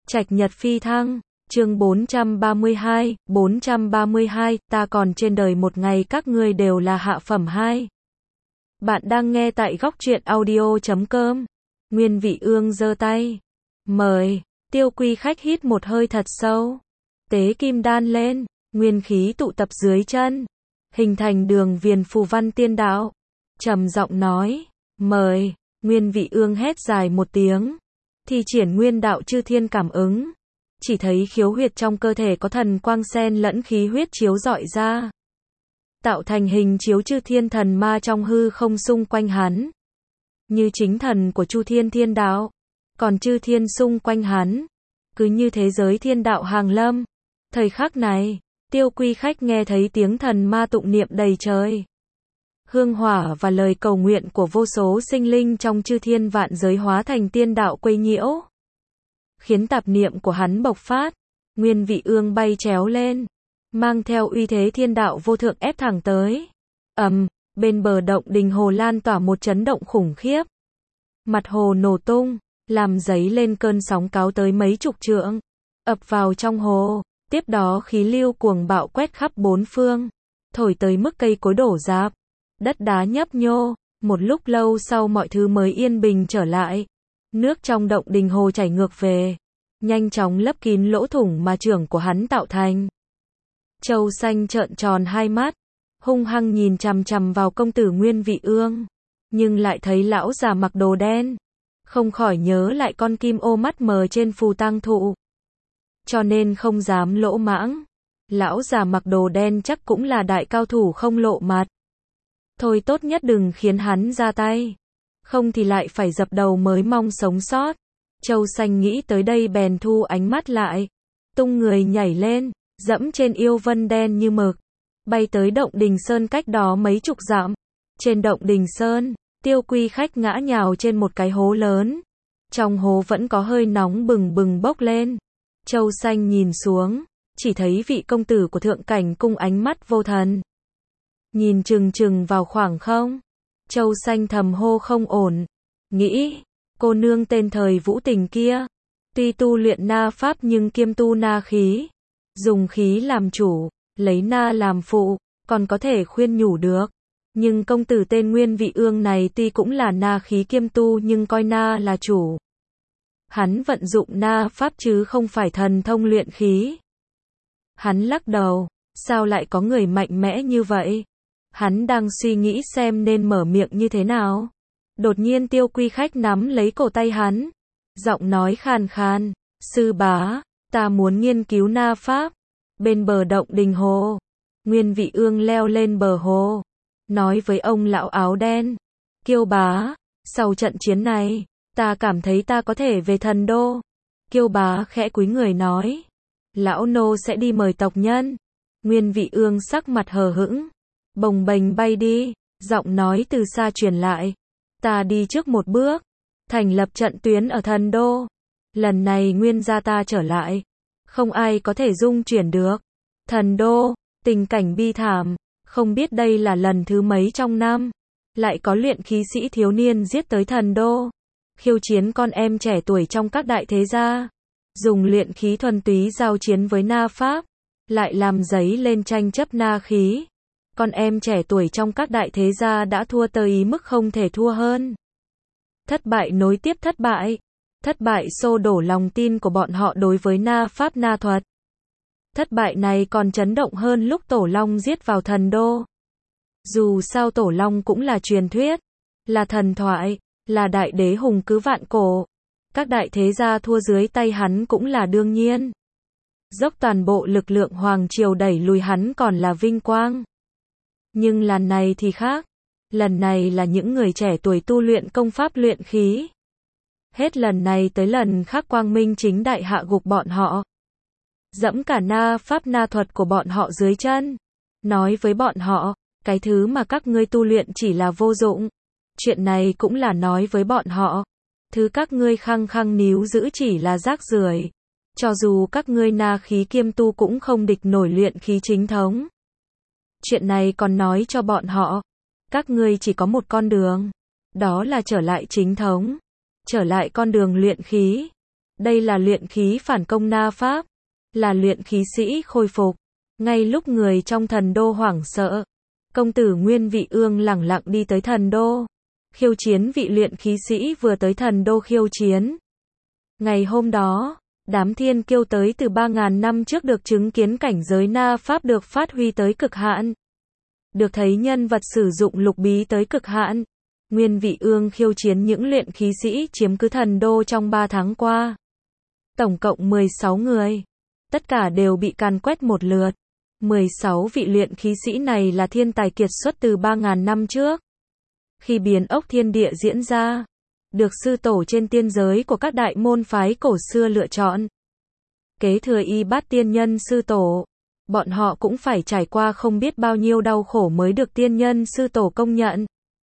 Trạch nhật phi thăng, chương 432, ta còn trên đời một ngày các ngươi đều là hạ phẩm 2. Bạn đang nghe tại góc truyện audio.com. Nguyên Vị Ương giơ tay. Mời, Tiêu Quy Khách hít một hơi thật sâu. Tế kim đan lên, nguyên khí tụ tập dưới chân. Hình thành đường viền phù văn tiên đạo. Trầm giọng nói, mời, Nguyên Vị Ương hét dài một tiếng. Thi triển nguyên đạo chư thiên cảm ứng. Chỉ thấy khiếu huyệt trong cơ thể có thần quang xen lẫn khí huyết chiếu rọi ra. Tạo thành hình chiếu chư thiên thần ma trong hư không xung quanh hắn. Như chính thần của Chu Thiên Thiên Đạo. Còn chư thiên xung quanh hắn. Cứ như thế giới thiên đạo hàng lâm. Thời khắc này, Tiêu Quy Khách nghe thấy tiếng thần ma tụng niệm đầy trời. Hương hỏa và lời cầu nguyện của vô số sinh linh trong chư thiên vạn giới hóa thành tiên đạo quấy nhiễu. Khiến tạp niệm của hắn bộc phát. Nguyên Vị Ương bay chéo lên. Mang theo uy thế thiên đạo vô thượng ép thẳng tới. Bên bờ động đình hồ lan tỏa một chấn động khủng khiếp. Mặt hồ nổ tung, làm dấy lên cơn sóng cao tới mấy chục trượng. Ập vào trong hồ, tiếp đó khí lưu cuồng bạo quét khắp bốn phương. Thổi tới mức cây cối đổ rạp. Đất đá nhấp nhô, một lúc lâu sau mọi thứ mới yên bình trở lại. Nước trong động đình hồ chảy ngược về, nhanh chóng lấp kín lỗ thủng mà trưởng của hắn tạo thành. Châu Xanh trợn tròn hai mắt, hung hăng nhìn chằm chằm vào công tử Nguyên Vị Ương, nhưng lại thấy lão già mặc đồ đen, không khỏi nhớ lại con kim ô mắt mờ trên phù tang thụ. Cho nên không dám lỗ mãng. Lão già mặc đồ đen chắc cũng là đại cao thủ không lộ mặt. Thôi tốt nhất đừng khiến hắn ra tay. Không thì lại phải dập đầu mới mong sống sót. Châu Xanh nghĩ tới đây bèn thu ánh mắt lại. Tung người nhảy lên, dẫm trên yêu vân đen như mực. Bay tới động đình sơn cách đó mấy chục dặm. Trên động đình sơn, Tiêu Quy Khách ngã nhào trên một cái hố lớn. Trong hố vẫn có hơi nóng bừng bừng bốc lên. Châu Xanh nhìn xuống, chỉ thấy vị công tử của thượng cảnh cung ánh mắt vô thần. Nhìn chừng chừng vào khoảng không. Châu Xanh thầm hô không ổn. Nghĩ, cô nương tên thời Vũ Tình kia. Tuy tu luyện na pháp nhưng kiêm tu na khí. Dùng khí làm chủ, lấy na làm phụ, còn có thể khuyên nhủ được. Nhưng công tử tên Nguyên Vị Ương này tuy cũng là na khí kiêm tu nhưng coi na là chủ. Hắn vận dụng na pháp chứ không phải thần thông luyện khí. Hắn lắc đầu, sao lại có người mạnh mẽ như vậy? Hắn đang suy nghĩ xem nên mở miệng như thế nào. Đột nhiên Tiêu Quy Khách nắm lấy cổ tay hắn. Giọng nói khàn khàn, sư bá, ta muốn nghiên cứu na pháp. Bên bờ động đình hồ, Nguyên Vị Ương leo lên bờ hồ. Nói với ông lão áo đen, Kiêu bá, sau trận chiến này, ta cảm thấy ta có thể về thần đô. Kiêu bá khẽ cúi người nói, lão nô sẽ đi mời tộc nhân. Nguyên Vị Ương sắc mặt hờ hững. Bồng bềnh bay đi, giọng nói từ xa truyền lại. Ta đi trước một bước, thành lập trận tuyến ở thần đô. Lần này Nguyên gia ta trở lại, không ai có thể dung chuyển được. Thần đô, tình cảnh bi thảm, không biết đây là lần thứ mấy trong năm. Lại có luyện khí sĩ thiếu niên giết tới thần đô. Khiêu chiến con em trẻ tuổi trong các đại thế gia. Dùng luyện khí thuần túy giao chiến với na pháp. Lại làm dấy lên tranh chấp na khí. Con em trẻ tuổi trong các đại thế gia đã thua tới mức không thể thua hơn. Thất bại nối tiếp thất bại. Thất bại xô đổ lòng tin của bọn họ đối với na pháp na thuật. Thất bại này còn chấn động hơn lúc Tổ Long giết vào thần đô. Dù sao Tổ Long cũng là truyền thuyết, là thần thoại, là đại đế hùng cứ vạn cổ. Các đại thế gia thua dưới tay hắn cũng là đương nhiên. Dốc toàn bộ lực lượng hoàng triều đẩy lùi hắn còn là vinh quang. Nhưng lần này thì khác. Lần này là những người trẻ tuổi tu luyện công pháp luyện khí. Hết lần này tới lần khác quang minh chính đại hạ gục bọn họ. Dẫm cả na pháp na thuật của bọn họ dưới chân. Nói với bọn họ, cái thứ mà các ngươi tu luyện chỉ là vô dụng. Chuyện này cũng là nói với bọn họ. Thứ các ngươi khăng khăng níu giữ chỉ là rác rưởi. Cho dù các ngươi na khí kiêm tu cũng không địch nổi luyện khí chính thống. Chuyện này còn nói cho bọn họ, các ngươi chỉ có một con đường, đó là trở lại chính thống, trở lại con đường luyện khí. Đây là luyện khí phản công Na Pháp, là luyện khí sĩ khôi phục. Ngay lúc người trong thần đô hoảng sợ, công tử Nguyên Vị Ương lẳng lặng đi tới thần đô, khiêu chiến vị luyện khí sĩ vừa tới thần đô khiêu chiến. Ngày hôm đó, đám thiên kiêu tới từ 3.000 năm trước được chứng kiến cảnh giới Na Pháp được phát huy tới cực hạn. Được thấy nhân vật sử dụng lục bí tới cực hạn. Nguyên Vị Ương khiêu chiến những luyện khí sĩ chiếm cứ thần đô trong 3 tháng qua. Tổng cộng 16 người. Tất cả đều bị càn quét một lượt. 16 vị luyện khí sĩ này là thiên tài kiệt xuất từ 3.000 năm trước. Khi biến ốc thiên địa diễn ra, được sư tổ trên tiên giới của các đại môn phái cổ xưa lựa chọn. Kế thừa y bát tiên nhân sư tổ, bọn họ cũng phải trải qua không biết bao nhiêu đau khổ mới được tiên nhân sư tổ công nhận.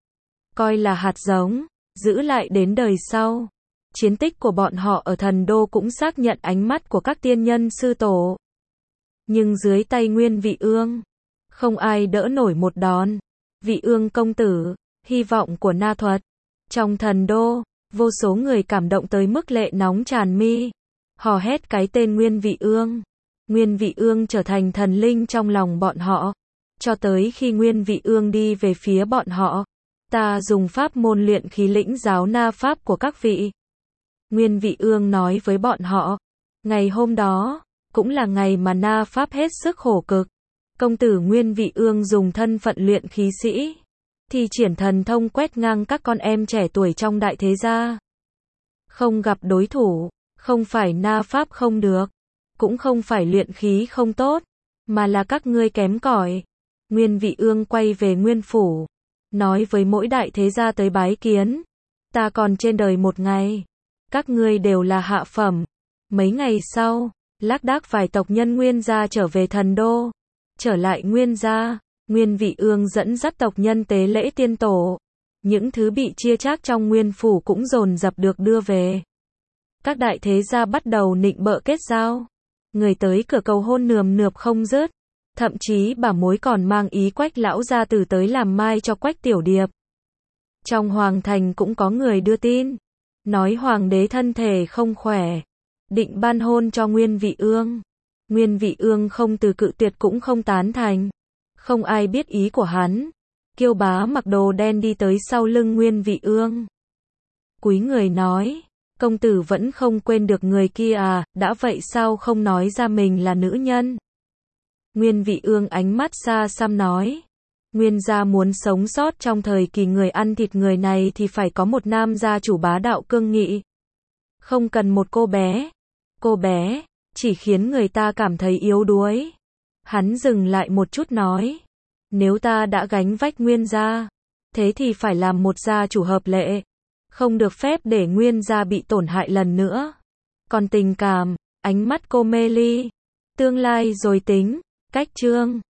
Coi là hạt giống, giữ lại đến đời sau. Chiến tích của bọn họ ở thần đô cũng xác nhận ánh mắt của các tiên nhân sư tổ. Nhưng dưới tay Nguyên Vị Ương, không ai đỡ nổi một đòn. Vị Ương công tử, hy vọng của Na thuật. Trong thần đô, vô số người cảm động tới mức lệ nóng tràn mi, hò hét cái tên Nguyên Vị Ương. Nguyên Vị Ương trở thành thần linh trong lòng bọn họ. Cho tới khi Nguyên Vị Ương đi về phía bọn họ, ta dùng pháp môn luyện khí lĩnh giáo Na Pháp của các vị. Nguyên Vị Ương nói với bọn họ, ngày hôm đó, cũng là ngày mà Na Pháp hết sức khổ cực. Công tử Nguyên Vị Ương dùng thân phận luyện khí sĩ, thi triển thần thông quét ngang các con em trẻ tuổi trong đại thế gia. Không gặp đối thủ, không phải Na Pháp không được, cũng không phải luyện khí không tốt, mà là các ngươi kém cỏi. Nguyên Vị Ương quay về Nguyên phủ, nói với mỗi đại thế gia tới bái kiến, ta còn trên đời một ngày, các ngươi đều là hạ phẩm. Mấy ngày sau, lác đác vài tộc nhân Nguyên gia trở về thần đô. Trở lại Nguyên gia, Nguyên Vị Ương dẫn dắt tộc nhân tế lễ tiên tổ. Những thứ bị chia chác trong Nguyên phủ cũng dồn dập được đưa về. Các đại thế gia bắt đầu nịnh bợ kết giao. Người tới cửa cầu hôn nườm nượp không dứt. Thậm chí bà mối còn mang ý Quách lão gia tử tới làm mai cho Quách tiểu điệp. Trong hoàng thành cũng có người đưa tin, nói hoàng đế thân thể không khỏe, định ban hôn cho Nguyên Vị Ương. Nguyên Vị Ương không từ cự tuyệt cũng không tán thành. Không ai biết ý của hắn. Kiêu bá mặc đồ đen đi tới sau lưng Nguyên Vị Ương, cúi người nói, công tử vẫn không quên được người kia à, đã vậy sao không nói ra mình là nữ nhân. Nguyên Vị Ương ánh mắt xa xăm nói, Nguyên gia muốn sống sót trong thời kỳ người ăn thịt người này thì phải có một nam gia chủ bá đạo cương nghị. Không cần một cô bé, chỉ khiến người ta cảm thấy yếu đuối. Hắn dừng lại một chút nói, nếu ta đã gánh vách Nguyên gia, thế thì phải làm một gia chủ hợp lệ, không được phép để Nguyên gia bị tổn hại lần nữa. Còn tình cảm, ánh mắt cô mê ly, tương lai rồi tính, cách chương.